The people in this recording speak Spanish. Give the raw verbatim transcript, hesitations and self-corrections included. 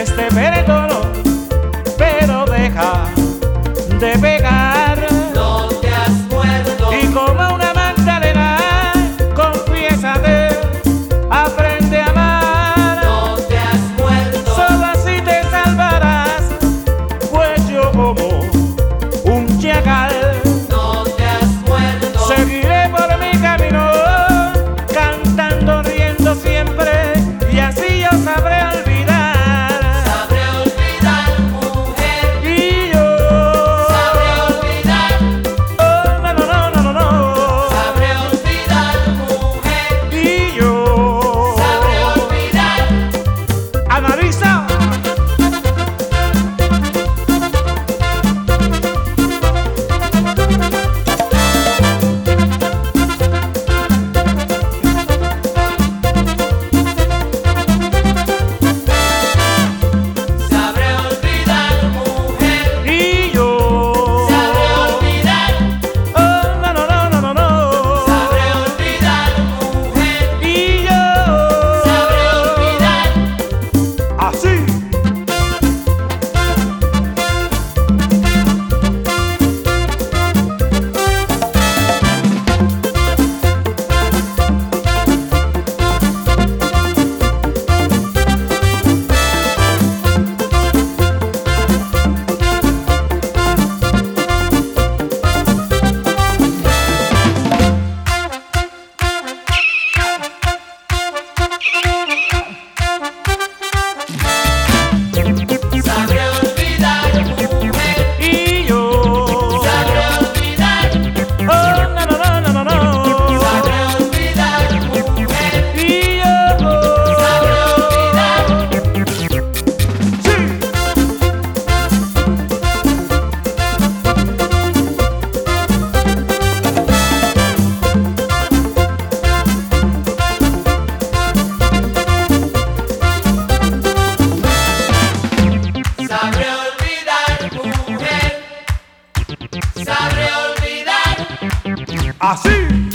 este peretono, pero deja de pegar. No te has muerto. Y como una magdalena, confiésate, aprende a amar. No te has muerto. Solo así te salvarás, pues yo como un chacal No te has muerto. seguiré por mi camino, cantando, riendo siempre, y así yo sabré olvidar. Sabré olvidar, mujer. Y yo Sabré olvidar. oh, no, no, no, no, no, no. Sabré olvidar, mujer. Y yo Sabré olvidar. analiza. Sabré olvidar, mujer. Y yo Sabré olvidar. oh, no, no, no, no, no, no. Sabré olvidar, mujer. Y yo Sabré olvidar. así. Sabré olvidar, mujer. Y yo Sabré olvidar. oh, no, no, no, no, no, no. Sabré olvidar, mujer. Y yo Sabré olvidar. sí. Sabré olvidar, mujer. Sabré olvidar. Así.